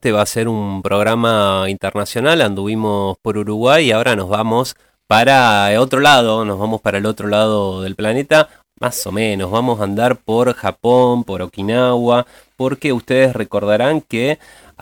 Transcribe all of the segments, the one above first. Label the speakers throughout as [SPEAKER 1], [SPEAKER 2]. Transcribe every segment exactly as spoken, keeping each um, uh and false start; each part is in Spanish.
[SPEAKER 1] Este va a ser un programa internacional, anduvimos por Uruguay y ahora nos vamos para otro lado, nos vamos para el otro lado del planeta, más o menos, vamos a andar por Japón, por Okinawa, porque ustedes recordarán que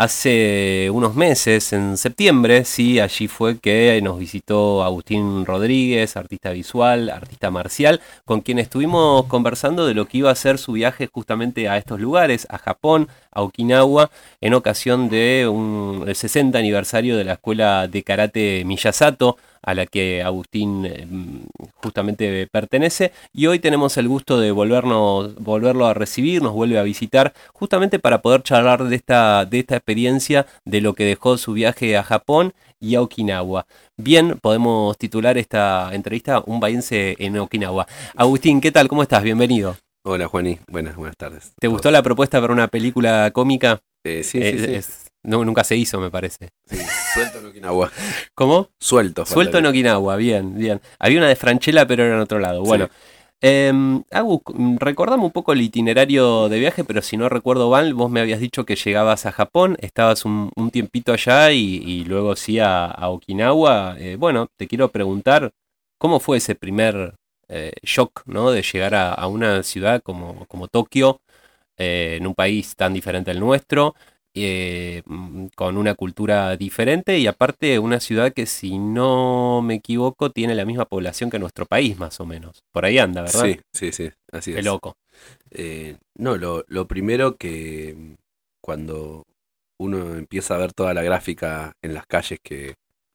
[SPEAKER 1] hace unos meses, en septiembre, sí, allí fue que nos visitó Agustín Rodríguez, artista visual, artista marcial, con quien estuvimos conversando de lo que iba a ser su viaje justamente a estos lugares, a Japón, a Okinawa, en ocasión de un, el sesenta aniversario de la escuela de karate Miyasato, a la que Agustín eh, justamente pertenece, y hoy tenemos el gusto de volvernos, volverlo a recibir, nos vuelve a visitar, justamente para poder charlar de esta, de esta experiencia, de lo que dejó su viaje a Japón y a Okinawa. Bien, podemos titular esta entrevista Un bahiense en Okinawa. Agustín, ¿qué tal? ¿Cómo estás? Bienvenido.
[SPEAKER 2] Hola, Juani. Buenas, buenas tardes.
[SPEAKER 1] ¿Te gustó la propuesta para una película cómica?
[SPEAKER 2] Eh, sí,
[SPEAKER 1] Eh,
[SPEAKER 2] sí, sí.
[SPEAKER 1] es- no, nunca se hizo, me parece.
[SPEAKER 2] Sí, suelto en Okinawa.
[SPEAKER 1] ¿Cómo?
[SPEAKER 2] Suelto.
[SPEAKER 1] Suelto en
[SPEAKER 2] faltaría.
[SPEAKER 1] Okinawa, bien, bien. Había una de Franchella, pero era en otro lado. Bueno,
[SPEAKER 2] Sí.
[SPEAKER 1] eh, Agus, mm, recordame un poco el itinerario de viaje, pero si no recuerdo mal, vos me habías dicho que llegabas a Japón, estabas un, un tiempito allá y, y luego sí a, a Okinawa. Eh, bueno, te quiero preguntar, ¿cómo fue ese primer eh, shock, ¿no? De llegar a, a una ciudad como, como Tokio, eh, en un país tan diferente al nuestro, eh, mm, con una cultura diferente y aparte una ciudad que, si no me equivoco, tiene la misma población que nuestro país, más o menos. Por ahí anda, ¿verdad?
[SPEAKER 2] Sí, sí, sí. Así
[SPEAKER 1] Qué
[SPEAKER 2] es.
[SPEAKER 1] loco.
[SPEAKER 2] Eh, no, lo, lo primero que mm, cuando uno empieza a ver toda la gráfica en las calles que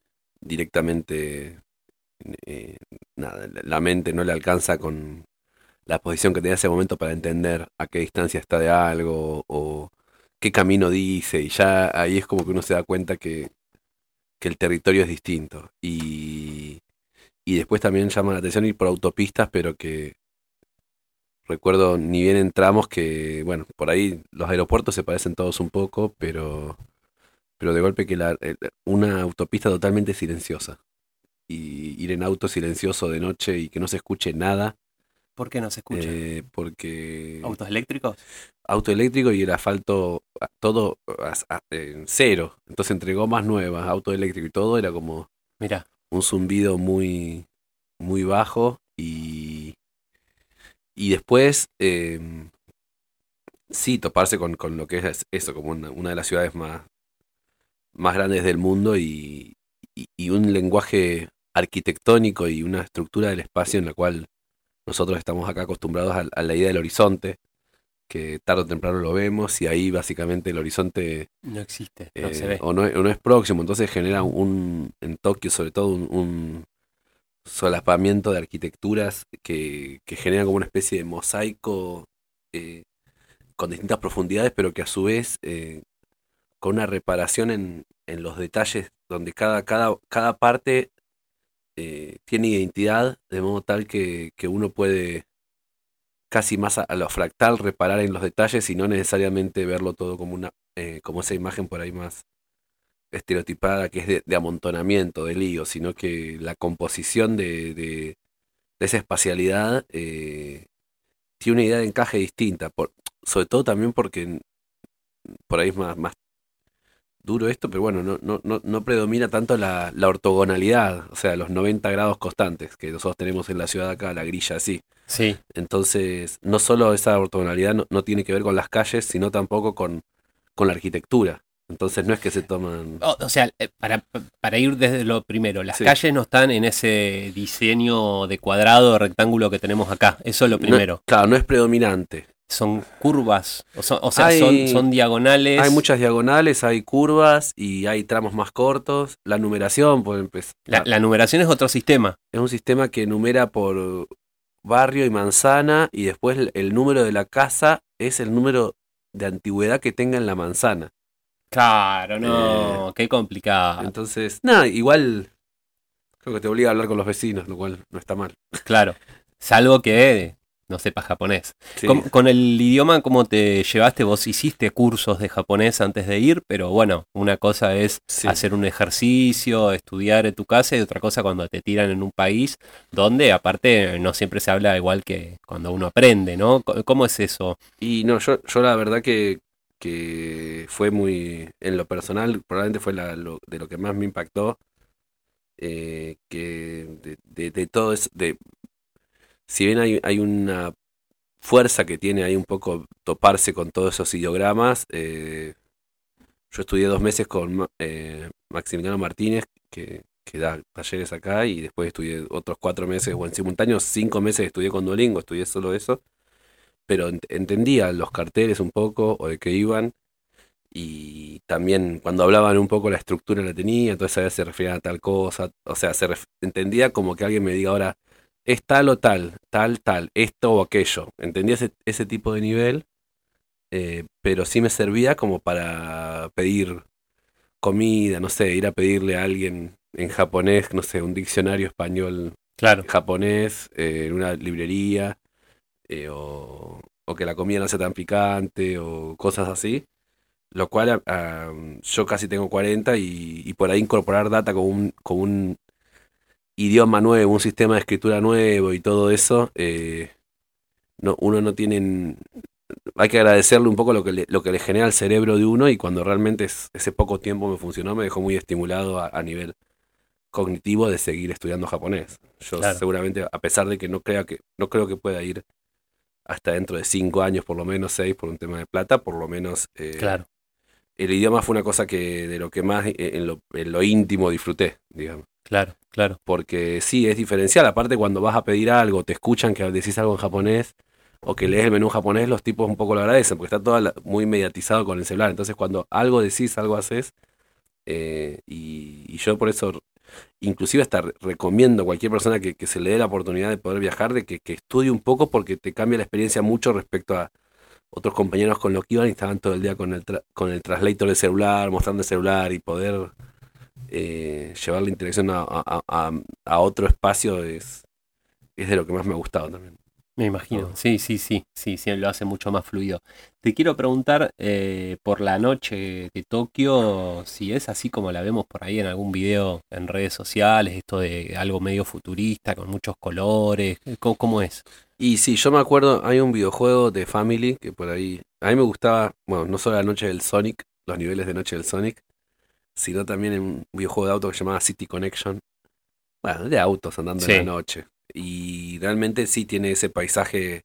[SPEAKER 2] directamente eh, nada, la la mente no le alcanza con la posición que tenía en ese momento para entender a qué distancia está de algo o qué camino dice, y ya ahí es como que uno se da cuenta que, que el territorio es distinto. Y, y después también llama la atención ir por autopistas, pero que recuerdo ni bien entramos que, bueno, por ahí los aeropuertos se parecen todos un poco, pero, pero de golpe que la, el- una autopista totalmente silenciosa. Y ir en auto silencioso de noche y que no se escuche nada,
[SPEAKER 1] ¿Por qué no se escucha?
[SPEAKER 2] eh, porque
[SPEAKER 1] ¿Autos eléctricos?
[SPEAKER 2] auto eléctrico y el asfalto a- todo a- a- en cero. Entonces entre gomas nuevas, auto eléctrico y todo era como
[SPEAKER 1] Mirá,
[SPEAKER 2] un zumbido muy, muy bajo. Y, y después em, sí, toparse con, con lo que es eso, como una, una de las ciudades más, más grandes del mundo, y, y- y un lenguaje arquitectónico y una estructura del espacio en la cual nosotros estamos acá acostumbrados a, a la idea del horizonte, que tarde o temprano lo vemos, y ahí básicamente el horizonte
[SPEAKER 1] no existe, no se
[SPEAKER 2] eh,
[SPEAKER 1] ve.
[SPEAKER 2] o, no, es- o no es próximo, entonces genera un, en Tokio sobre todo, un, un solapamiento de arquitecturas que, que generan como una especie de mosaico eh, con distintas profundidades, pero que a su vez eh, con una reparación en, en los detalles, donde cada, cada, cada parte eh, tiene identidad, de modo tal que, que uno puede casi más a, a lo fractal reparar en los detalles y no necesariamente verlo todo como una eh, como esa imagen por ahí más estereotipada, que es de, de amontonamiento, de lío, sino que la composición de, de- de esa espacialidad eh, tiene una idea de encaje distinta, por, sobre todo también porque por ahí es más, más duro esto, pero bueno, no, no, no, no predomina tanto la, la ortogonalidad, o sea, los noventa grados constantes que nosotros tenemos en la ciudad acá, la grilla así.
[SPEAKER 1] Sí.
[SPEAKER 2] Entonces, no solo esa ortogonalidad no, no tiene que ver con las calles, sino tampoco con, con la arquitectura. Entonces no es que se toman...
[SPEAKER 1] O, o sea, eh, para, para ir desde lo primero, las
[SPEAKER 2] Sí,
[SPEAKER 1] calles no están en ese diseño de cuadrado, rectángulo que tenemos acá. Eso es lo
[SPEAKER 2] no,
[SPEAKER 1] primero.
[SPEAKER 2] claro, no es predominante.
[SPEAKER 1] Son curvas, o, son- o sea, son,
[SPEAKER 2] Hay,
[SPEAKER 1] son
[SPEAKER 2] hay
[SPEAKER 1] diagonales.
[SPEAKER 2] muchas diagonales, hay curvas y hay tramos más cortos. La numeración, por
[SPEAKER 1] La,
[SPEAKER 2] empezar,
[SPEAKER 1] la numeración es otro sistema.
[SPEAKER 2] es un sistema que numera por barrio y manzana, y después el, el número de la casa es el número de antigüedad que tenga en la manzana.
[SPEAKER 1] Claro,
[SPEAKER 2] Eh,
[SPEAKER 1] no, qué complicado.
[SPEAKER 2] entonces, nada, igual creo que te obliga a hablar con los vecinos, lo cual no está mal.
[SPEAKER 1] Claro, salvo que no sepas japonés.
[SPEAKER 2] Sí,
[SPEAKER 1] Con, con el idioma, ¿cómo te llevaste? Vos hiciste cursos de japonés antes de ir, pero bueno, una cosa es
[SPEAKER 2] sí.
[SPEAKER 1] hacer un ejercicio, estudiar en tu casa, y otra cosa cuando te tiran en un país donde aparte no siempre se habla igual que cuando uno aprende, ¿no? Co- ¿Cómo es eso?
[SPEAKER 2] Y no, yo, yo la verdad que que fue muy, en lo personal, probablemente fue la, lo, de lo que más me impactó, eh, que de, de, de todo eso, de, si bien hay, hay una fuerza que tiene ahí un poco toparse con todos esos ideogramas, eh, yo estudié dos meses con Ma- eh, Maximiliano Martínez, que, que da talleres acá, y después estudié otros cuatro meses, o en simultáneo cinco meses estudié con Duolingo, estudié solo eso, pero ent- entendía los carteles un poco, o de qué iban, y también cuando hablaban un poco la estructura la tenía, entonces a veces se referían a tal cosa, o sea, se ref- entendía como que alguien me diga ahora, es tal o tal, tal, tal, esto o aquello, entendía ese, ese tipo de nivel, eh, pero sí me servía como para pedir comida, no sé, ir a pedirle a alguien en japonés, no sé, un diccionario español
[SPEAKER 1] Claro,
[SPEAKER 2] japonés, eh, en una librería, eh, o, o que la comida no sea tan picante, o cosas así. Lo cual a- a, yo casi tengo cuarenta y, y por ahí incorporar data con un, con un idioma nuevo, un sistema de escritura nuevo y todo eso, eh, no, uno no tiene, hay que agradecerle un poco lo que le, lo que le genera al cerebro de uno y cuando realmente es- ese poco tiempo me funcionó, me dejó muy estimulado a, a nivel cognitivo de seguir estudiando japonés. Yo
[SPEAKER 1] claro,
[SPEAKER 2] seguramente, a pesar de que no crea que, no creo que pueda ir hasta dentro de cinco años, por lo menos seis, por un tema de plata, por lo menos eh,
[SPEAKER 1] claro,
[SPEAKER 2] el idioma fue una cosa que de lo que más eh, en lo, en lo íntimo disfruté, digamos.
[SPEAKER 1] claro, claro.
[SPEAKER 2] Porque sí, es diferencial. Aparte, cuando vas a pedir algo, te escuchan que decís algo en japonés o que lees el menú japonés, los tipos un poco lo agradecen, porque está todo la- muy mediatizado con el celular. Entonces, cuando algo decís, algo haces, eh, y, y yo por eso, inclusive hasta re- recomiendo a cualquier persona que, que se le dé la oportunidad de poder viajar, de que, que estudie un poco, porque te cambia la experiencia mucho respecto a otros compañeros con los que iban y estaban todo el día con el, tra- con el translator del celular, mostrando el celular y poder eh, llevar la interacción a, a- a- a otro espacio es, es de lo que más me ha gustado también.
[SPEAKER 1] Me imagino,
[SPEAKER 2] Todo.
[SPEAKER 1] sí, sí, sí, sí, sí, lo hace mucho más fluido. Te quiero preguntar eh, por la noche de Tokio, si es así como la vemos por ahí en algún video en redes sociales, esto de algo medio futurista, con muchos colores, ¿cómo, cómo es?
[SPEAKER 2] Y sí, yo me acuerdo, hay un videojuego de Family que por ahí, a mí me gustaba, bueno, no solo la noche del Sonic, los niveles de noche del Sonic, sino también en un videojuego de auto que se llamaba City Connection, bueno, de autos andando en la
[SPEAKER 1] Sí,
[SPEAKER 2] noche. Y realmente sí tiene ese paisaje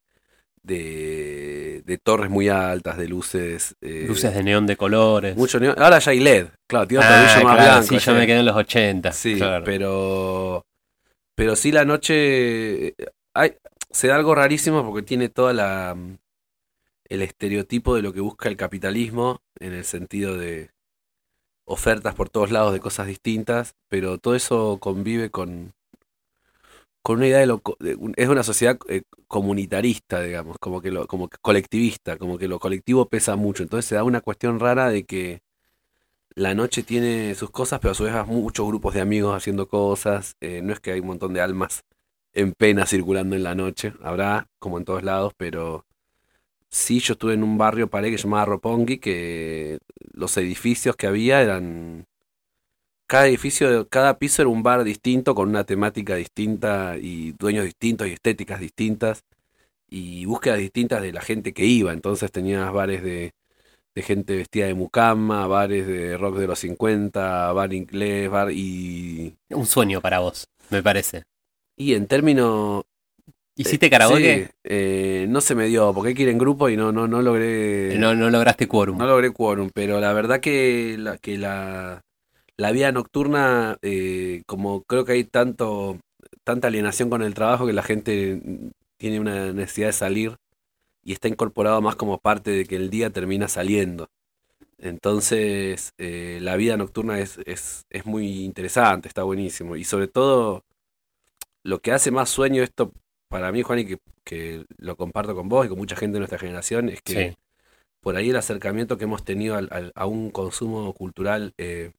[SPEAKER 2] de, de torres muy altas, de luces,
[SPEAKER 1] luces
[SPEAKER 2] eh,
[SPEAKER 1] de neón de colores.
[SPEAKER 2] mucho neón. Ahora ya hay L E D, claro, tiene otro brillo
[SPEAKER 1] Ah,
[SPEAKER 2] más
[SPEAKER 1] claro,
[SPEAKER 2] blanco.
[SPEAKER 1] sí, yo me
[SPEAKER 2] Ese,
[SPEAKER 1] quedé en los ochenta,
[SPEAKER 2] sí,
[SPEAKER 1] claro.
[SPEAKER 2] pero, pero sí la noche, eh, hay, se da algo rarísimo porque tiene toda la el estereotipo de lo que busca el capitalismo en el sentido de ofertas por todos lados de cosas distintas, pero todo eso convive con, con una idea de lo co- de un- es una sociedad eh, comunitarista, digamos, como que lo, como que colectivista, como que lo colectivo pesa mucho. Entonces se da una cuestión rara de que la noche tiene sus cosas, pero a su vez hay muchos grupos de amigos haciendo cosas. Eh, no es que hay un montón de almas en pena circulando en la noche, habrá como en todos lados, pero sí, yo estuve en un barrio, paré, que se llamaba Roppongi, que los edificios que había eran... Cada edificio, cada piso era un bar distinto, con una temática distinta y dueños distintos y estéticas distintas y búsquedas distintas de la gente que iba. Entonces tenías bares de, de gente vestida de mucama, bares de rock de los cincuenta, bar inglés, bar y...
[SPEAKER 1] Un sueño para vos, me parece.
[SPEAKER 2] Y en términos... eh,
[SPEAKER 1] ¿Hiciste
[SPEAKER 2] sí,
[SPEAKER 1] karaoke?
[SPEAKER 2] eh, no se me dio, porque hay que ir en grupo y no, no, no logré...
[SPEAKER 1] No, no lograste quórum.
[SPEAKER 2] No logré quórum, pero la verdad que la, que la, la vida nocturna, eh, como creo que hay tanto, tanta alienación con el trabajo que la gente mm, tiene una necesidad de salir y está incorporado más como parte de que el día termina saliendo. Entonces, eh, la vida nocturna es, es, es muy interesante, está buenísimo. Y sobre todo, lo que hace más sueño esto para mí, Juan, y que, que lo comparto con vos y con mucha gente de nuestra generación, es que
[SPEAKER 1] Sí,
[SPEAKER 2] por ahí el acercamiento que hemos tenido al- al- a un consumo cultural eh,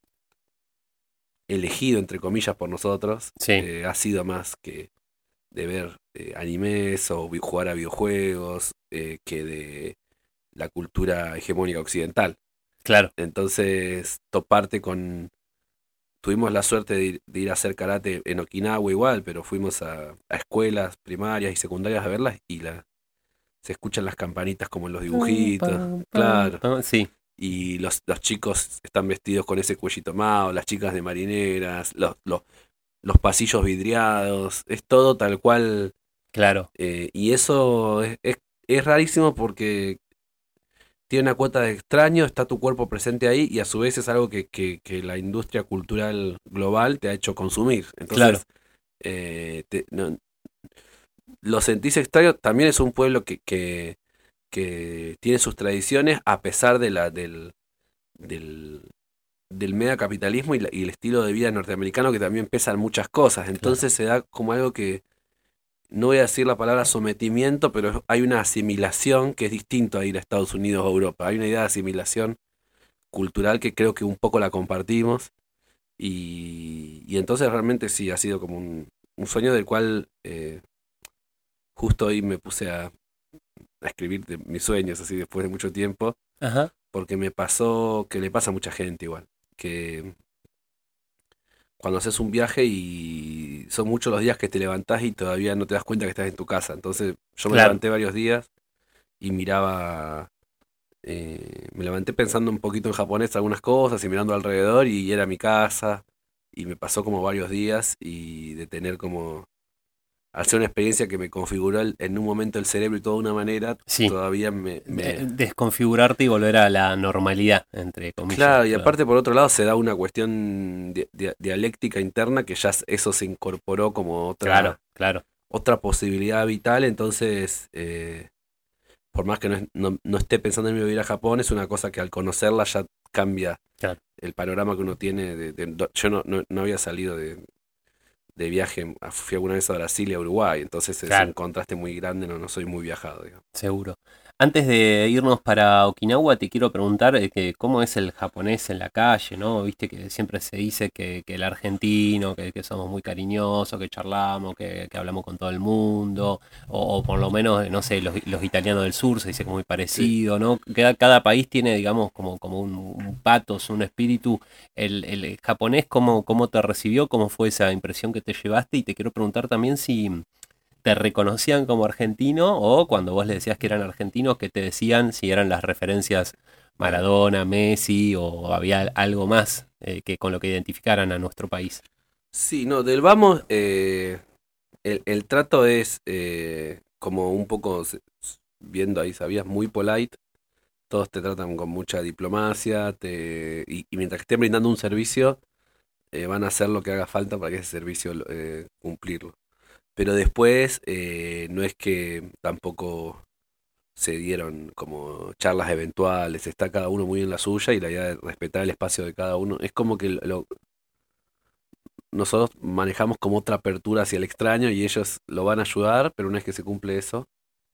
[SPEAKER 2] elegido, entre comillas, por nosotros,
[SPEAKER 1] sí,
[SPEAKER 2] eh, ha sido más que de ver eh, animes o vi- jugar a videojuegos, eh, que de la cultura hegemónica occidental.
[SPEAKER 1] claro.
[SPEAKER 2] Entonces, toparte con... Tuvimos la suerte de ir, de ir a hacer karate en Okinawa igual, pero fuimos a, a escuelas primarias y secundarias a verlas y la, se escuchan las campanitas como en los
[SPEAKER 1] Pam,
[SPEAKER 2] dibujitos,
[SPEAKER 1] pam, pam,
[SPEAKER 2] claro.
[SPEAKER 1] pam. Sí,
[SPEAKER 2] Y los, los chicos están vestidos con ese cuellito mao, las chicas de marineras, los, los, los pasillos vidriados, es todo tal cual.
[SPEAKER 1] claro,
[SPEAKER 2] Eh, y eso es, es, es rarísimo porque tiene una cuota de extraño, está tu cuerpo presente ahí y a su vez es algo que, que, que la industria cultural global te ha hecho consumir.
[SPEAKER 1] claro,
[SPEAKER 2] Entonces, eh, te- no- lo sentís extraño, también es un pueblo que, que, que tiene sus tradiciones a pesar de la, del, del, del megacapitalismo y, la- y el estilo de vida norteamericano que también pesan muchas cosas.
[SPEAKER 1] claro.
[SPEAKER 2] Entonces se da como algo que, no voy a decir la palabra sometimiento, pero hay una asimilación que es distinto a ir a Estados Unidos o Europa. Hay una idea de asimilación cultural que creo que un poco la compartimos. Y, y entonces realmente sí, ha sido como un, un sueño del cual eh, justo hoy me puse a, a escribir de mis sueños, así después de mucho tiempo,
[SPEAKER 1] Ajá.
[SPEAKER 2] porque me pasó que le pasa a mucha gente igual, que cuando haces un viaje y son muchos los días que te levantás y todavía no te das cuenta que estás en tu casa. Entonces yo me
[SPEAKER 1] Claro,
[SPEAKER 2] levanté varios días y miraba, eh, me levanté pensando un poquito en japonés algunas cosas y mirando alrededor y era mi casa y me pasó como varios días y de tener como, al ser una experiencia que me configuró el- en un momento el cerebro y todo de una manera,
[SPEAKER 1] sí.
[SPEAKER 2] todavía me,
[SPEAKER 1] De-
[SPEAKER 2] me...
[SPEAKER 1] desconfigurarte y volver a la normalidad, entre comillas.
[SPEAKER 2] Claro, y
[SPEAKER 1] Claro,
[SPEAKER 2] aparte por otro lado se da una cuestión di- di- dialéctica interna que ya s- eso se incorporó como
[SPEAKER 1] claro,
[SPEAKER 2] otra,
[SPEAKER 1] claro,
[SPEAKER 2] otra posibilidad vital, entonces... eh, por más que no, es- no- no esté pensando en vivir a Japón, es una cosa que al conocerla ya cambia
[SPEAKER 1] claro,
[SPEAKER 2] el panorama que uno tiene. De, de- do- yo no, no, no había salido de, de viaje, a- fui alguna vez a Brasil y a Uruguay, entonces es un
[SPEAKER 1] claro.
[SPEAKER 2] contraste muy grande, no, no soy muy viajado, digamos.
[SPEAKER 1] Seguro. Antes de irnos para Okinawa, te quiero preguntar eh, que cómo es el japonés en la calle, ¿no? Viste que siempre se dice que, que el argentino, que, que somos muy cariñosos, que charlamos, que, que hablamos con todo el mundo, o, o por lo menos, eh, no sé, los, los italianos del sur se dice que es muy
[SPEAKER 2] Sí.
[SPEAKER 1] parecido, ¿no? Cada, cada país tiene, digamos, como, como un, un patos, un espíritu. El, el japonés, ¿cómo, cómo te recibió? ¿Cómo fue esa impresión que te llevaste? Y te quiero preguntar también si te reconocían como argentino o cuando vos le decías que eran argentinos, que te decían si eran las referencias Maradona, Messi o había algo más eh, que con lo que identificaran a nuestro país.
[SPEAKER 2] Sí, no, del vamos, eh, el, el trato es eh, como un poco, se- s- viendo ahí, sabías, muy polite. Todos te tratan con mucha diplomacia te, y, y mientras que estén brindando un servicio, eh, van a hacer lo que haga falta para que ese servicio lo- eh, cumplirlo. Pero después eh, no es que tampoco se dieron como charlas eventuales, está cada uno muy en la suya y la idea de respetar el espacio de cada uno. Es como que lo- nosotros manejamos como otra apertura hacia el extraño y ellos lo van a ayudar, pero una vez que se cumple eso,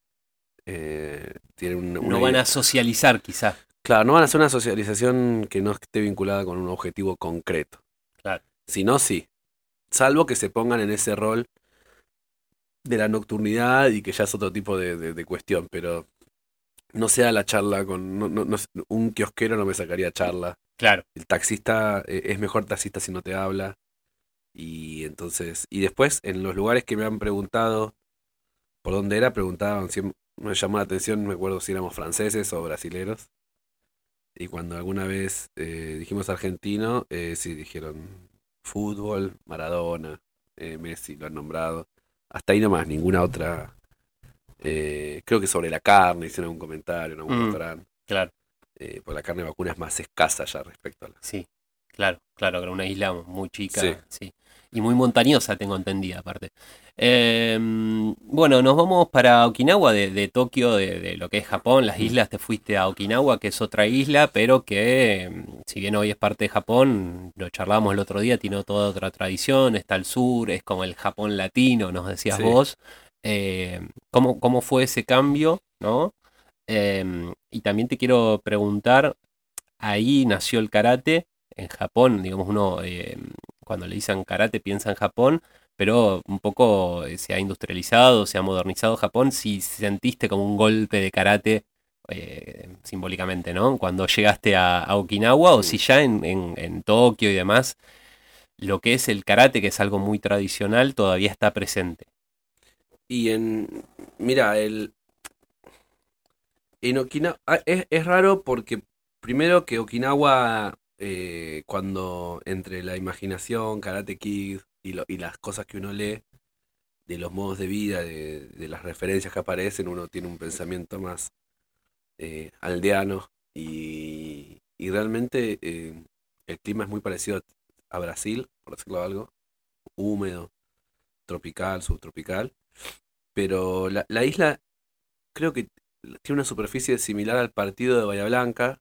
[SPEAKER 2] eh, tienen un- una
[SPEAKER 1] No van
[SPEAKER 2] idea.
[SPEAKER 1] a socializar quizá.
[SPEAKER 2] Claro, no van a hacer una socialización que no esté vinculada con un objetivo concreto.
[SPEAKER 1] Claro,
[SPEAKER 2] Si no, sí. Salvo que se pongan en ese rol de la nocturnidad y que ya es otro tipo de, de- de cuestión, pero no sea la charla con... no- no- no- un kiosquero no me sacaría charla.
[SPEAKER 1] claro,
[SPEAKER 2] El taxista eh, es mejor taxista si no te habla. Y entonces... Y después, en los lugares que me han preguntado por dónde era, preguntaban, siem- me llamó la atención, no me acuerdo si éramos franceses o brasileros. Y cuando alguna vez eh, dijimos argentino, eh, sí dijeron fútbol, Maradona, eh, Messi, lo han nombrado. Hasta ahí nomás, ninguna otra. Eh, creo que sobre la carne hicieron un comentario en algún
[SPEAKER 1] mm,
[SPEAKER 2] restaurante.
[SPEAKER 1] claro,
[SPEAKER 2] Eh, pues la carne vacuna es más escasa ya respecto a la.
[SPEAKER 1] sí, claro, claro, que era una isla muy
[SPEAKER 2] Sí,
[SPEAKER 1] chica, sí. Y muy montañosa, tengo entendida, aparte. Eh, bueno, nos vamos para Okinawa, de, de Tokio, de, de lo que es Japón, las
[SPEAKER 2] mm,
[SPEAKER 1] islas, te fuiste a Okinawa, que es otra isla, pero que, mm, si bien hoy es parte de Japón, lo charlábamos el otro día, tiene toda otra tradición, está al sur, es como el Japón latino, nos decías
[SPEAKER 2] sí.
[SPEAKER 1] vos. Eh, ¿cómo, cómo fue ese cambio, no? Em, y también te quiero preguntar, ahí nació el karate, en Japón, digamos, uno eh, cuando le dicen karate piensa en Japón, pero un poco eh, se ha industrializado, se ha modernizado Japón, si sentiste como un golpe de karate eh, simbólicamente, ¿no? Cuando llegaste a, a Okinawa o si
[SPEAKER 2] mm.
[SPEAKER 1] ya en, en, en Tokio y demás, lo que es el karate, que es algo muy tradicional, todavía está presente.
[SPEAKER 2] Y en. Mira, el, En Okinawa es, es raro porque primero que Okinawa, eh, cuando entre la imaginación, Karate Kid y, lo- y las cosas que uno lee, de los modos de vida, de, de las referencias que aparecen, uno tiene un pensamiento más eh, aldeano y, y realmente eh, el clima es muy parecido a Brasil, por decirlo algo, húmedo, tropical, subtropical, pero la, la isla creo que tiene una superficie similar al partido de Bahía Blanca,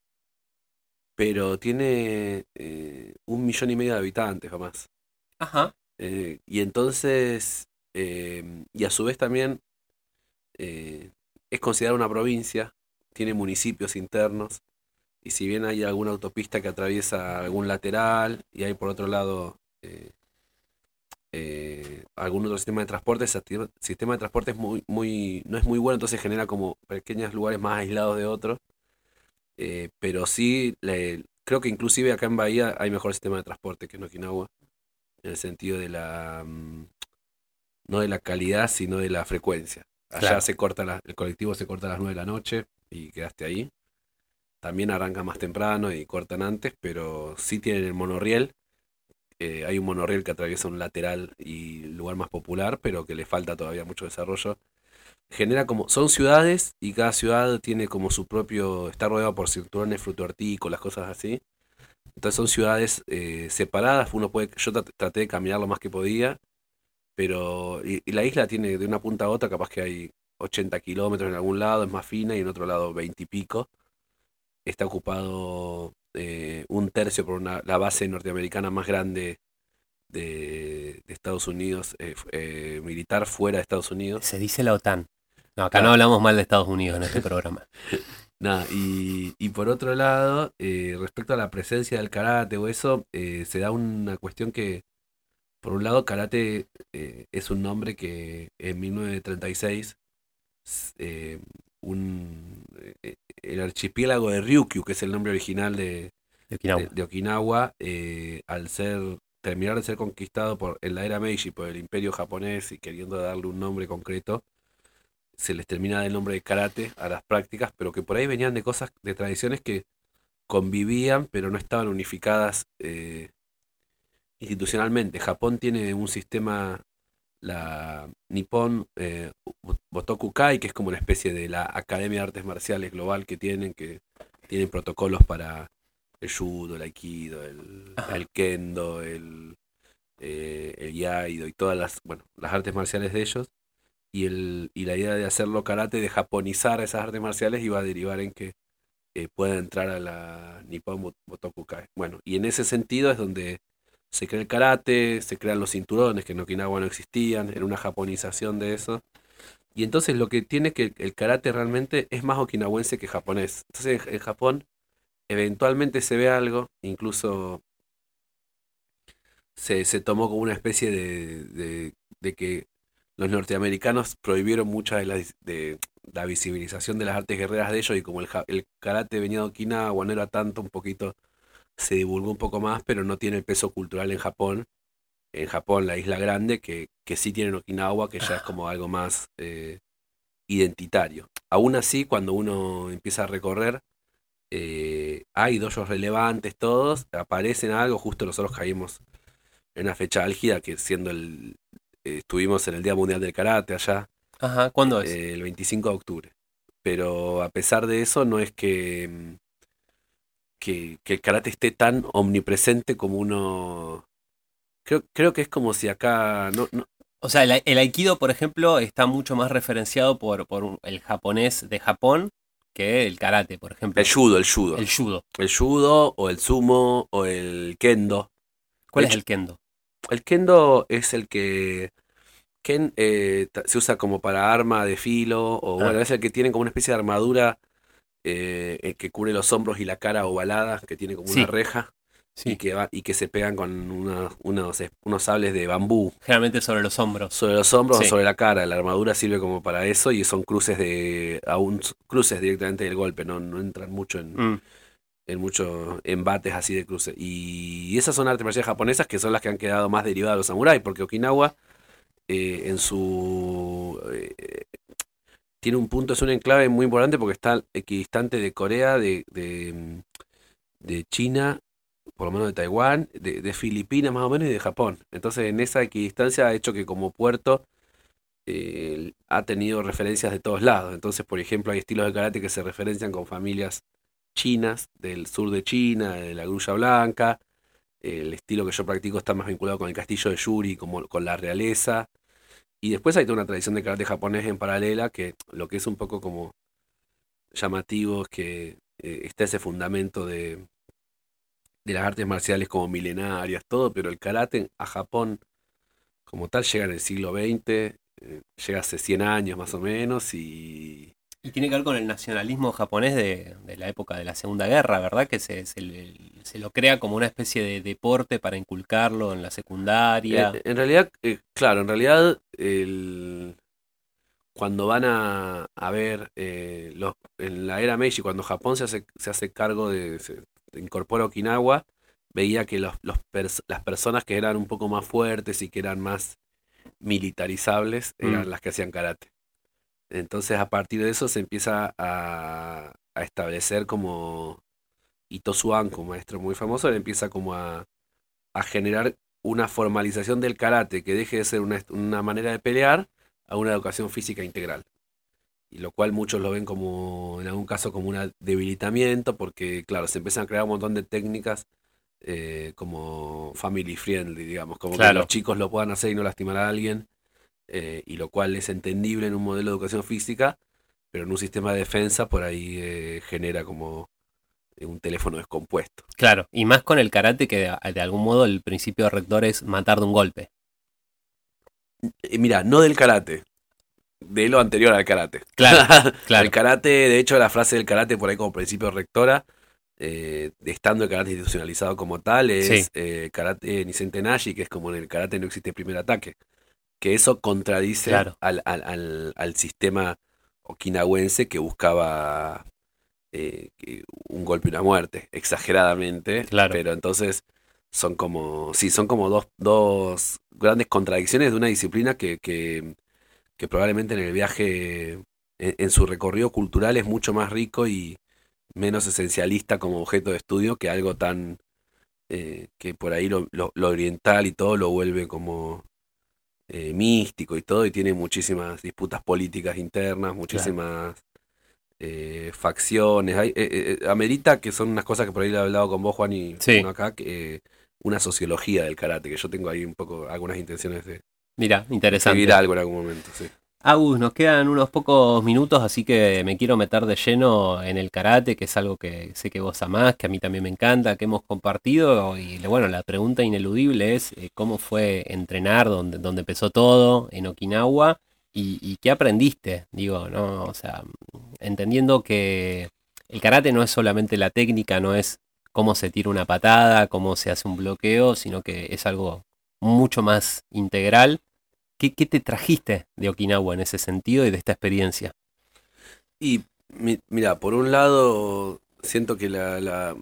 [SPEAKER 2] pero tiene eh, un millón y medio de habitantes o más.
[SPEAKER 1] Ajá.
[SPEAKER 2] Eh, y entonces, eh, y a su vez también eh, es considerada una provincia, tiene municipios internos, y si bien hay alguna autopista que atraviesa algún lateral, y hay por otro lado eh, eh, algún otro sistema de transporte, ese sistema sistema de transporte es muy, muy, no es muy bueno, entonces genera como pequeños lugares más aislados de otros. Eh, pero sí, le- creo que inclusive acá en Bahía hay mejor sistema de transporte que en Okinawa, en el sentido de la, mm, no de la calidad, sino de la frecuencia. Allá
[SPEAKER 1] Claro.
[SPEAKER 2] se corta la- el colectivo se corta a las nueve de la noche y quedaste ahí. También arranca más temprano y cortan antes, pero sí tienen el monorriel. Eh, hay un monorriel que atraviesa un lateral y lugar más popular, pero que le falta todavía mucho desarrollo. Genera como, son ciudades y cada ciudad tiene como su propio, está rodeado por cinturones frutohortícolas, cosas así. Entonces son ciudades eh, separadas, uno puede, yo trat- traté de caminar lo más que podía, pero y, y la isla tiene de una punta a otra, capaz que hay ochenta kilómetros en algún lado, es más fina, y en otro lado veinte y pico. Está ocupado eh, un tercio por una, la base norteamericana más grande de, de Estados Unidos, eh, fu- eh, militar fuera de Estados Unidos.
[SPEAKER 1] Se dice la OTAN. No, acá no
[SPEAKER 2] Claro,
[SPEAKER 1] hablamos mal de Estados Unidos en este programa.
[SPEAKER 2] nada, y, y por otro lado, eh, respecto a la presencia del karate o eso, eh, se da una cuestión que, por un lado, karate eh, es un nombre que en mil novecientos treinta y seis, s- eh, un, eh, el archipiélago de Ryukyu, que es el nombre original de,
[SPEAKER 1] De
[SPEAKER 2] de-
[SPEAKER 1] Okinawa.
[SPEAKER 2] de Okinawa, eh, al ser terminar de ser conquistado por, en la era Meiji por el imperio japonés y queriendo darle un nombre concreto, se les termina el nombre de karate a las prácticas, pero que por ahí venían de cosas, de tradiciones que convivían, pero no estaban unificadas eh, institucionalmente. Japón tiene un sistema, la Nippon eh, Botokukai, que es como una especie de la Academia de Artes Marciales global que tienen, que tienen protocolos para el judo, el aikido, el,
[SPEAKER 1] Ajá.
[SPEAKER 2] el kendo, el, eh, el yaido y todas las, bueno, las artes marciales de ellos. Y, el, y la idea de hacerlo karate, de japonizar esas artes marciales, iba a derivar en que eh, pueda entrar a la Nippon Bo- Botokukai. Bueno, y en ese sentido es donde se crea el karate, se crean los cinturones que en Okinawa no existían, era una japonización de eso. Y entonces lo que tiene que el karate realmente es más okinawense que japonés. Entonces en, en Japón eventualmente se ve algo, incluso se, se tomó como una especie de, de, de que los norteamericanos prohibieron mucha de la, de la visibilización de las artes guerreras de ellos, y como el, ja- el karate venía de Okinawa, no era tanto, un poquito se divulgó un poco más, pero no tiene el peso cultural en Japón. En Japón, la isla grande, que, que sí tiene en Okinawa, que ya es
[SPEAKER 1] Ah,
[SPEAKER 2] como algo más eh, identitario. Aún así, cuando uno empieza a recorrer, eh, hay dojos relevantes, todos, aparecen algo, justo nosotros caímos en una fecha álgida, que siendo el, eh, estuvimos en el Día Mundial del Karate allá,
[SPEAKER 1] ajá, ¿cuándo es?
[SPEAKER 2] eh, el veinticinco de octubre. Pero a pesar de eso, no es que, mm, que, que el karate esté tan omnipresente como uno. Creo, creo que es como si acá. No, no,
[SPEAKER 1] O sea, el, el Aikido, por ejemplo, está mucho más referenciado por, por un- el japonés de Japón que el karate, por
[SPEAKER 2] el
[SPEAKER 1] ejemplo.
[SPEAKER 2] judo, el judo.
[SPEAKER 1] El judo.
[SPEAKER 2] El judo, o el sumo, o el kendo. De
[SPEAKER 1] ¿Cuál es
[SPEAKER 2] hecho,
[SPEAKER 1] el kendo?
[SPEAKER 2] el kendo es el que. Ken eh, ta- se usa como para arma de filo, o
[SPEAKER 1] Ah,
[SPEAKER 2] bueno, es el que tiene como una especie de armadura eh, eh, que cubre los hombros y la cara ovalada, que tiene como una
[SPEAKER 1] sí,
[SPEAKER 2] reja, y
[SPEAKER 1] sí.
[SPEAKER 2] que va, y que se pegan con una- unos, es- unos sables de bambú
[SPEAKER 1] Generalmente sobre los hombros.
[SPEAKER 2] sobre los hombros o
[SPEAKER 1] Sí.
[SPEAKER 2] sobre la cara. La armadura sirve como para eso, y son cruces de aún s- cruces directamente del golpe, no, no entran mucho en,
[SPEAKER 1] Mm.
[SPEAKER 2] en muchos embates así de cruces. Y esas son artes marciales japonesas, que son las que han quedado más derivadas de los samuráis, porque Okinawa eh, en su eh, tiene un punto, es un enclave muy importante porque está equidistante de Corea, de, de, mm, de China, por lo menos de Taiwán, de, de Filipinas más o menos y de Japón. Entonces en esa equidistancia ha hecho que como puerto eh, ha tenido referencias de todos lados. Entonces, por ejemplo, hay estilos de karate que se referencian con familias chinas del sur de China, de la Grulla Blanca. El estilo que yo practico está más vinculado con el castillo de Yuri, como con la realeza. Y después hay toda una tradición de karate japonés en paralela, que lo que es un poco como llamativo es que eh, está ese fundamento de, de las artes marciales como milenarias, todo, pero el karate a Japón como tal llega en el siglo veinte, eh, llega hace cien años más o menos, y
[SPEAKER 1] Y tiene que ver con el nacionalismo japonés de, de la época de la Segunda Guerra, ¿verdad? Que se, se, le- se lo crea como una especie de deporte para inculcarlo en la
[SPEAKER 2] eh,
[SPEAKER 1] secundaria.
[SPEAKER 2] en realidad, eh, claro, en realidad el, cuando van a, a ver eh, los, en la era Meiji, cuando Japón se hace, se hace cargo de, se incorpora Okinawa, veía que los, los pers- las personas que eran un poco más fuertes y que eran más militarizables
[SPEAKER 1] Mm,
[SPEAKER 2] eran las que hacían karate. Entonces a partir de eso se empieza a, a establecer como Ito Suan, como maestro muy famoso, él empieza como a, a generar una formalización del karate que deje de ser una, una manera de pelear a una educación física integral. Y lo cual muchos lo ven como, en algún caso, como un debilitamiento, porque, claro, se empiezan a crear un montón de técnicas eh, como family friendly, digamos, como que los
[SPEAKER 1] claro.
[SPEAKER 2] chicos lo puedan hacer y no lastimar a alguien, eh, y lo cual es entendible en un modelo de educación física, pero en un sistema de defensa por ahí eh, genera como un teléfono descompuesto.
[SPEAKER 1] Claro, y más con el karate que de, de algún modo el principio rector es matar de un golpe.
[SPEAKER 2] Y mira, no del karate, de lo anterior al karate.
[SPEAKER 1] Claro,
[SPEAKER 2] El
[SPEAKER 1] claro,
[SPEAKER 2] karate, de hecho, la frase del karate por ahí como principio rectora, eh, estando el karate institucionalizado como tal,
[SPEAKER 1] sí,
[SPEAKER 2] es eh, karate Nisenten Nashi, que es como en el karate no existe primer ataque. Que eso contradice
[SPEAKER 1] claro,
[SPEAKER 2] al, al, al, al sistema okinawense que buscaba eh, que un golpe y una muerte, exageradamente,
[SPEAKER 1] claro.
[SPEAKER 2] pero entonces son como, sí, son como dos, dos grandes contradicciones de una disciplina que, que, que probablemente en el viaje, en, en su recorrido cultural es mucho más rico y menos esencialista como objeto de estudio que algo tan, eh, que por ahí lo, lo- lo oriental y todo lo vuelve como eh, místico y todo, y tiene muchísimas disputas políticas internas,
[SPEAKER 1] Claro.
[SPEAKER 2] muchísimas eh, facciones. Hay, eh, eh, amerita, que son unas cosas que por ahí le he hablado con vos, Juan, y uno
[SPEAKER 1] Sí,
[SPEAKER 2] acá, que, eh, una sociología del karate, que yo tengo ahí un poco algunas intenciones de,
[SPEAKER 1] mira,
[SPEAKER 2] de escribir
[SPEAKER 1] interesante.
[SPEAKER 2] algo en algún momento, sí.
[SPEAKER 1] Agus, nos quedan unos pocos minutos, así que me quiero meter de lleno en el karate, que es algo que sé que vos amás, que a mí también me encanta, que hemos compartido. Y bueno, la pregunta ineludible es eh, cómo fue entrenar, dónde, dónde empezó todo, en Okinawa, y, y qué aprendiste, digo, ¿no? O sea, entendiendo que el karate no es solamente la técnica, no es cómo se tira una patada, cómo se hace un bloqueo, sino que es algo mucho más integral. ¿Qué, qué te trajiste de Okinawa en ese sentido y de esta experiencia?
[SPEAKER 2] Y mi- mira, por un lado, siento que la, la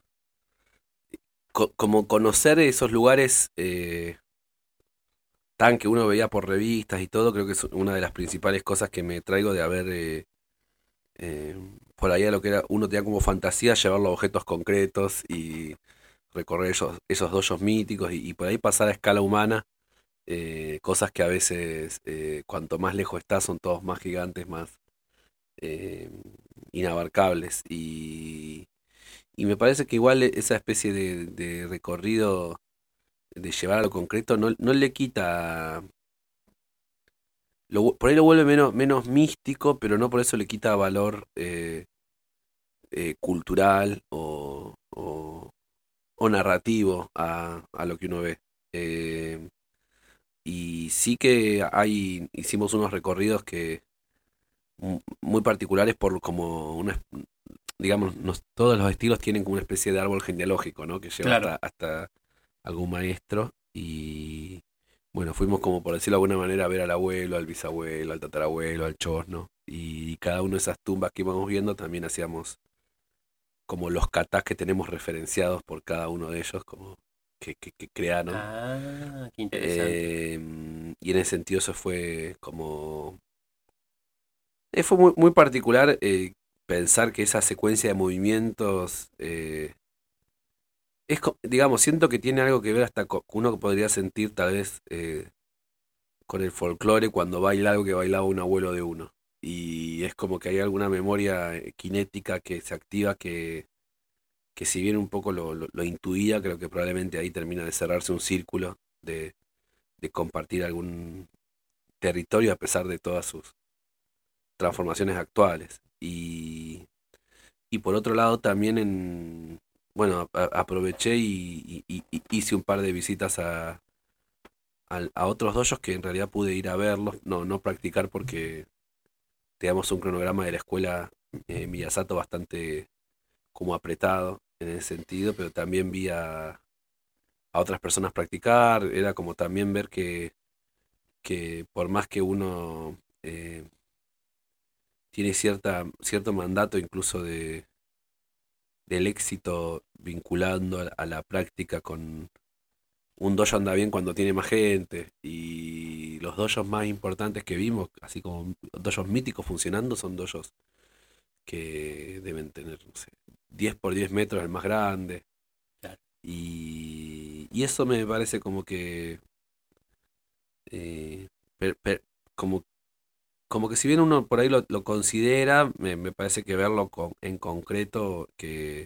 [SPEAKER 2] co- como conocer esos lugares eh, tan que uno veía por revistas y todo, creo que es una de las principales cosas que me traigo de haber eh, eh, por ahí a lo que era, uno tenía como fantasía llevarlo a objetos concretos y recorrer esos, esos doyos míticos y, y por ahí pasar a escala humana, eh, cosas que a veces eh, cuanto más lejos estás son todos más gigantes, más eh, inabarcables. Y, y me parece que igual esa especie de, de recorrido de llevar a lo concreto no, no le quita, lo vu- por ahí lo vuelve menos, menos místico, pero no por eso le quita valor eh, eh, cultural o, o- o narrativo a, a lo que uno ve. Eh, y sí que hay, hicimos unos recorridos que mu- muy particulares por como una, digamos, nos- todos los estilos tienen como una especie de árbol genealógico, ¿no? Que lleva
[SPEAKER 1] Claro.
[SPEAKER 2] hasta, hasta algún maestro. Y bueno, fuimos como por decirlo de alguna manera a ver al abuelo, al bisabuelo, al tatarabuelo, al chosno. Y cada una de esas tumbas que íbamos viendo también hacíamos como los katas que tenemos referenciados por cada uno de ellos, como que, que- que crearon.
[SPEAKER 1] Ah, qué interesante.
[SPEAKER 2] Eh, y en ese sentido eso fue como Eh, fue muy, muy particular eh, pensar que esa secuencia de movimientos eh, es, co- digamos, siento que tiene algo que ver hasta con uno que podría sentir tal vez eh, con el folclore cuando baila algo que bailaba un abuelo de uno. Y es como que hay alguna memoria eh, cinética que se activa que, que si bien un poco lo, lo, lo intuía, creo que probablemente ahí termina de cerrarse un círculo de, de compartir algún territorio a pesar de todas sus transformaciones actuales. Y, y por otro lado también en, bueno, a- aproveché y, y- y hice un par de visitas a, al- a otros dojos que en realidad pude ir a verlos, no, no practicar porque teníamos un cronograma de la escuela eh, Miyasato bastante como apretado en ese sentido, pero también vi a, a otras personas practicar, era como también ver que, que por más que uno eh, tiene cierta, cierto mandato incluso de, del éxito vinculando a, a la práctica con un dojo anda bien cuando tiene más gente y los dojos más importantes que vimos, así como dojos míticos funcionando, son dojos que deben tener, no sé, diez por diez metros el más grande.
[SPEAKER 1] Claro.
[SPEAKER 2] Y, y eso me parece como que, eh, per- per- como, como que si bien uno por ahí lo, lo considera, me, me parece que verlo con- en concreto, que,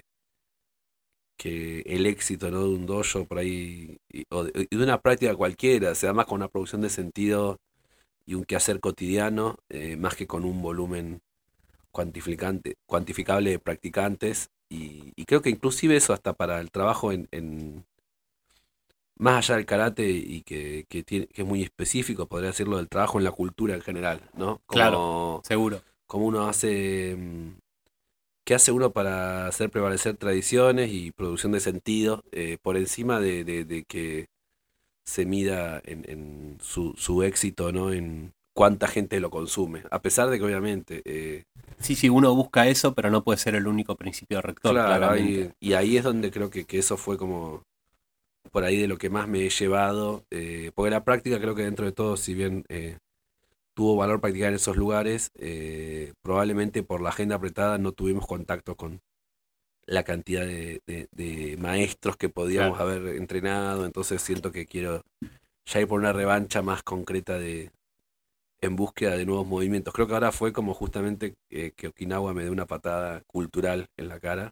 [SPEAKER 2] que el éxito, ¿no?, de un dojo por ahí, y, o de, y de una práctica cualquiera, se da más con una producción de sentido y un quehacer cotidiano, eh, más que con un volumen cuantificante, cuantificable de practicantes. Y, y creo que inclusive eso hasta para el trabajo en, en- más allá del karate y que, que tiene, que es muy específico, podría decirlo, del trabajo en la cultura en general, ¿no?
[SPEAKER 1] Claro,
[SPEAKER 2] Como,
[SPEAKER 1] seguro.
[SPEAKER 2] como uno hace, mm, qué hace uno para hacer prevalecer tradiciones y producción de sentido eh, por encima de, de- de que se mida en, en su, su éxito, ¿no? En cuánta gente lo consume. A pesar de que obviamente, eh,
[SPEAKER 1] Sí, sí, uno busca eso, pero no puede ser el único principio rector,
[SPEAKER 2] claro,
[SPEAKER 1] claramente.
[SPEAKER 2] hay, y ahí es donde creo que, que eso fue como por ahí de lo que más me he llevado, eh, porque la práctica creo que dentro de todo, si bien eh, tuvo valor practicar en esos lugares, eh, probablemente por la agenda apretada no tuvimos contacto con la cantidad de, de- de maestros que podíamos
[SPEAKER 1] Claro.
[SPEAKER 2] haber entrenado, entonces siento que quiero ya ir por una revancha más concreta de en búsqueda de nuevos movimientos. Creo que ahora fue como justamente eh, que Okinawa me dio una patada cultural en la cara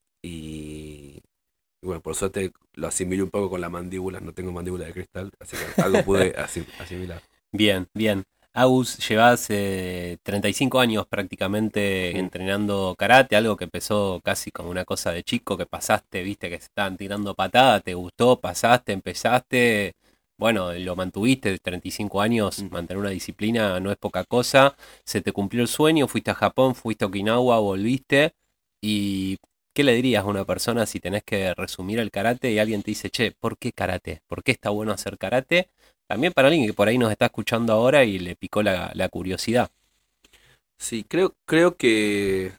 [SPEAKER 2] y, y bueno, por suerte lo asimilé un poco con la mandíbula, no tengo mandíbula de cristal, así que algo pude asim- asimilar.
[SPEAKER 1] Bien, bien. Agus, llevas eh, treinta y cinco años prácticamente
[SPEAKER 2] Mm.
[SPEAKER 1] entrenando karate, algo que empezó casi como una cosa de chico, que pasaste, viste que se estaban tirando patadas, te gustó, pasaste, empezaste, bueno, lo mantuviste, treinta y cinco años,
[SPEAKER 2] Mm.
[SPEAKER 1] mantener una disciplina no es poca cosa, se te cumplió el sueño, fuiste a Japón, fuiste a Okinawa, volviste, y ¿qué le dirías a una persona si tenés que resumir el karate y alguien te dice, che, ¿por qué karate? ¿Por qué está bueno hacer karate? También para alguien que por ahí nos está escuchando ahora y le picó la, la curiosidad.
[SPEAKER 2] Sí, creo, creo que,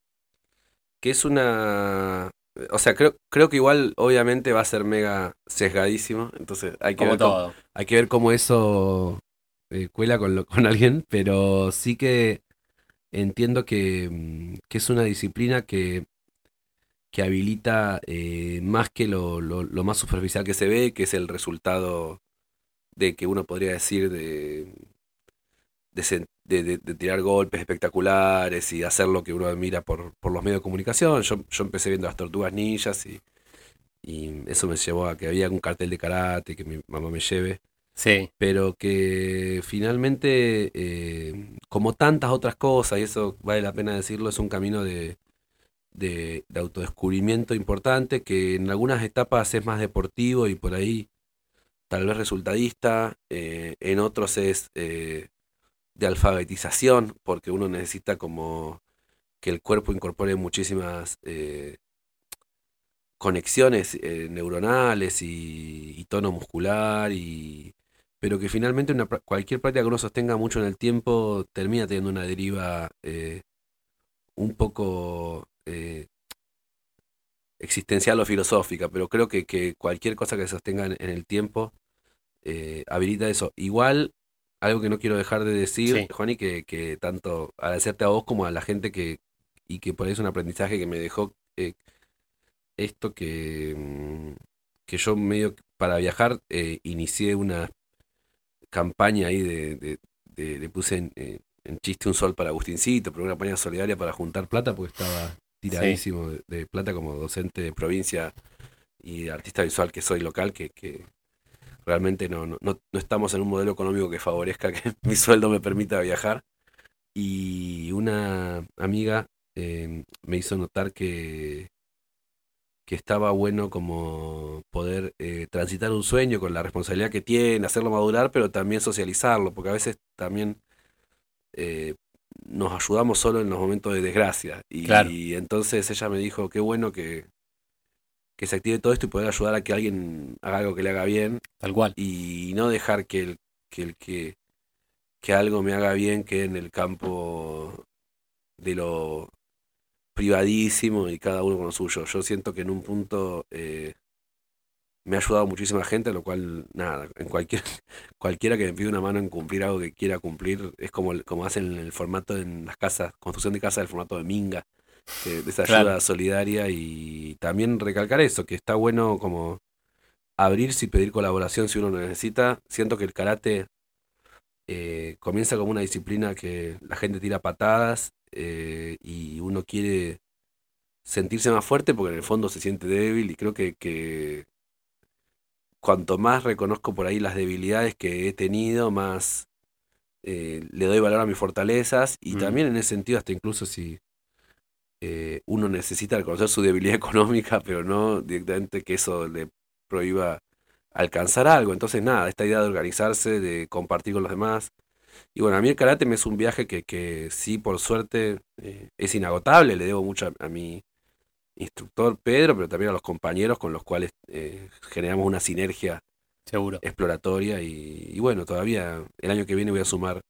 [SPEAKER 2] que es una... O sea, creo, creo que igual obviamente va a ser mega sesgadísimo, entonces hay que
[SPEAKER 1] Como
[SPEAKER 2] ver cómo,
[SPEAKER 1] todo.
[SPEAKER 2] hay que ver cómo eso eh, cuela con, lo- con alguien, pero sí que entiendo que, mm, que es una disciplina que, que habilita eh, más que lo, lo- lo más superficial que se ve, que es el resultado de que uno podría decir de, de, sen- de- de- de tirar golpes espectaculares y hacer lo que uno admira por, por los medios de comunicación. Yo, yo empecé viendo las tortugas ninjas y, y eso me llevó a que había un cartel de karate, que mi mamá me lleve,
[SPEAKER 1] Sí,
[SPEAKER 2] pero que finalmente, eh, como tantas otras cosas, y eso vale la pena decirlo, es un camino de, de, de autodescubrimiento importante, que en algunas etapas es más deportivo y por ahí tal vez resultadista, eh, en otros es eh, de alfabetización, porque uno necesita como que el cuerpo incorpore muchísimas eh, conexiones eh, neuronales y, y tono muscular, y, pero que finalmente una, pra- cualquier práctica que uno sostenga mucho en el tiempo termina teniendo una deriva eh, un poco eh, existencial o filosófica, pero creo que, que cualquier cosa que se sostenga en, en el tiempo eh, habilita eso. Igual algo que no quiero dejar de decir,
[SPEAKER 1] Sí,
[SPEAKER 2] Juan, y que, que tanto agradecerte a vos como a la gente que, y que por ahí es un aprendizaje que me dejó eh, esto que, mm, que yo medio que para viajar eh, inicié una campaña ahí de, de- de- le puse en, eh, en chiste un sol para Agustincito, pero una campaña solidaria para juntar plata porque estaba
[SPEAKER 1] sí,
[SPEAKER 2] tiradísimo de, de plata como docente de provincia y artista visual que soy local, que, que realmente no, no, no no estamos en un modelo económico que favorezca que mi sueldo me permita viajar. Y una amiga eh, me hizo notar que, que estaba bueno como poder eh, transitar un sueño con la responsabilidad que tiene, hacerlo madurar, pero también socializarlo, porque a veces también eh, nos ayudamos solo en los momentos de desgracia.
[SPEAKER 1] claro,
[SPEAKER 2] Y entonces ella me dijo, qué bueno que, que se active todo esto y poder ayudar a que alguien haga algo que le haga bien
[SPEAKER 1] tal cual.
[SPEAKER 2] y no dejar que el que, el que, que algo me haga bien quede en el campo de lo privadísimo y cada uno con lo suyo. Yo siento que en un punto eh, me ha ayudado muchísima gente, lo cual, nada, en cualquier, cualquiera que me pida una mano en cumplir algo que quiera cumplir, es como, el- como hacen en el formato en las casas, construcción de casas, el formato de Minga, que de esa
[SPEAKER 1] Claro,
[SPEAKER 2] ayuda solidaria y también recalcar eso, que está bueno como abrirse y pedir colaboración si uno lo necesita. Siento que el karate eh, comienza como una disciplina que la gente tira patadas eh, y uno quiere sentirse más fuerte porque en el fondo se siente débil y creo que, que cuanto más reconozco por ahí las debilidades que he tenido, más eh, le doy valor a mis fortalezas y
[SPEAKER 1] mm,
[SPEAKER 2] también en ese sentido hasta incluso si eh, uno necesita reconocer su debilidad económica, pero no directamente que eso le prohíba alcanzar algo. Entonces nada, esta idea de organizarse, de compartir con los demás. Y bueno, a mí el karate me es un viaje que, que sí, por suerte, eh, es inagotable, le debo mucho a, a mi instructor Pedro, pero también a los compañeros con los cuales eh, generamos una sinergia
[SPEAKER 1] seguro.
[SPEAKER 2] exploratoria y, y bueno, todavía el año que viene voy a sumar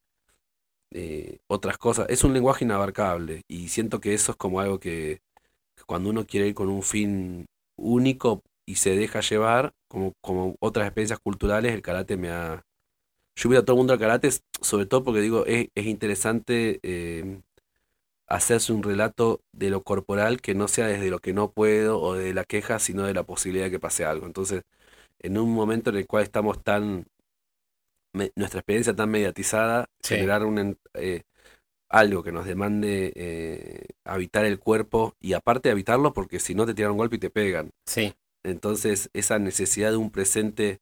[SPEAKER 2] eh, otras cosas. Es un lenguaje inabarcable y siento que eso es como algo que cuando uno quiere ir con un fin único y se deja llevar, como, como otras experiencias culturales, el karate me ha... Yo invito a todo el mundo al karate, sobre todo porque digo, es, es interesante eh, hacerse un relato de lo corporal que no sea desde lo que no puedo o de la queja, sino de la posibilidad de que pase algo. Entonces, en un momento en el cual estamos tan, me- nuestra experiencia tan mediatizada,
[SPEAKER 1] Sí,
[SPEAKER 2] generar un, en- eh, algo que nos demande eh, habitar el cuerpo y aparte de habitarlo porque si no te tiran un golpe y te pegan.
[SPEAKER 1] sí,
[SPEAKER 2] Entonces, esa necesidad de un presente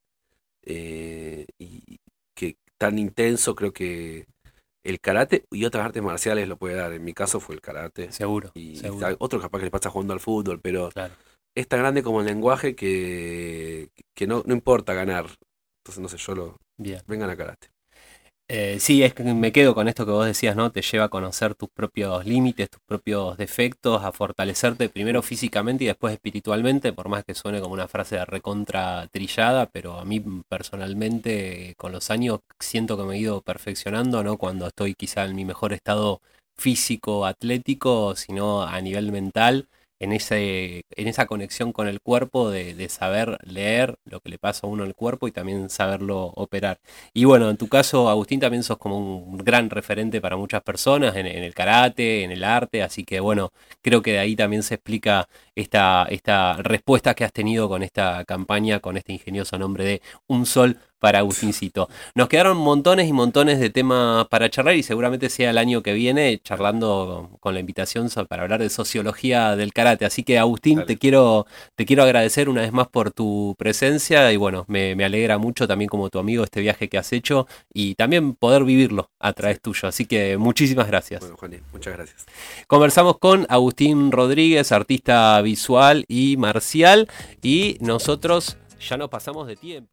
[SPEAKER 2] eh, y que tan intenso, creo que el karate y otras artes marciales lo puede dar. En mi caso fue el karate.
[SPEAKER 1] seguro,
[SPEAKER 2] Y, y
[SPEAKER 1] seguro,
[SPEAKER 2] otro capaz que le pasa jugando al fútbol, pero
[SPEAKER 1] claro.
[SPEAKER 2] es tan grande como el lenguaje que, que no, no importa ganar. Entonces, no sé, yo lo...
[SPEAKER 1] Bien.
[SPEAKER 2] Vengan a karate.
[SPEAKER 1] Eh, sí, es que me quedo con esto que vos decías, ¿no? Te lleva a conocer tus propios límites, tus propios defectos, a fortalecerte primero físicamente y después espiritualmente, por más que suene como una frase de recontra trillada, pero a mí personalmente con los años siento que me he ido perfeccionando, ¿no? Cuando estoy quizá en mi mejor estado físico, atlético, sino a nivel mental. En ese, en esa conexión con el cuerpo de, de saber leer lo que le pasa a uno al cuerpo y también saberlo operar. Y bueno, en tu caso, Agustín, también sos como un gran referente para muchas personas en, en el karate, en el arte, así que bueno, creo que de ahí también se explica esta, esta respuesta que has tenido con esta campaña, con este ingenioso nombre de Un Sol para Agustincito. Nos quedaron montones y montones de temas para charlar y seguramente sea el año que viene charlando con la invitación so- para hablar de sociología del karate. Así que Agustín, te
[SPEAKER 2] Dale.
[SPEAKER 1] quiero, te quiero agradecer una vez más por tu presencia y bueno, me, me alegra mucho también como tu amigo este viaje que has hecho y también poder vivirlo a
[SPEAKER 2] Sí.
[SPEAKER 1] través tuyo. Así que muchísimas gracias.
[SPEAKER 2] Bueno, Juan, muchas gracias.
[SPEAKER 1] Conversamos con Agustín Rodríguez, artista visual y marcial, y nosotros ya nos pasamos de tiempo.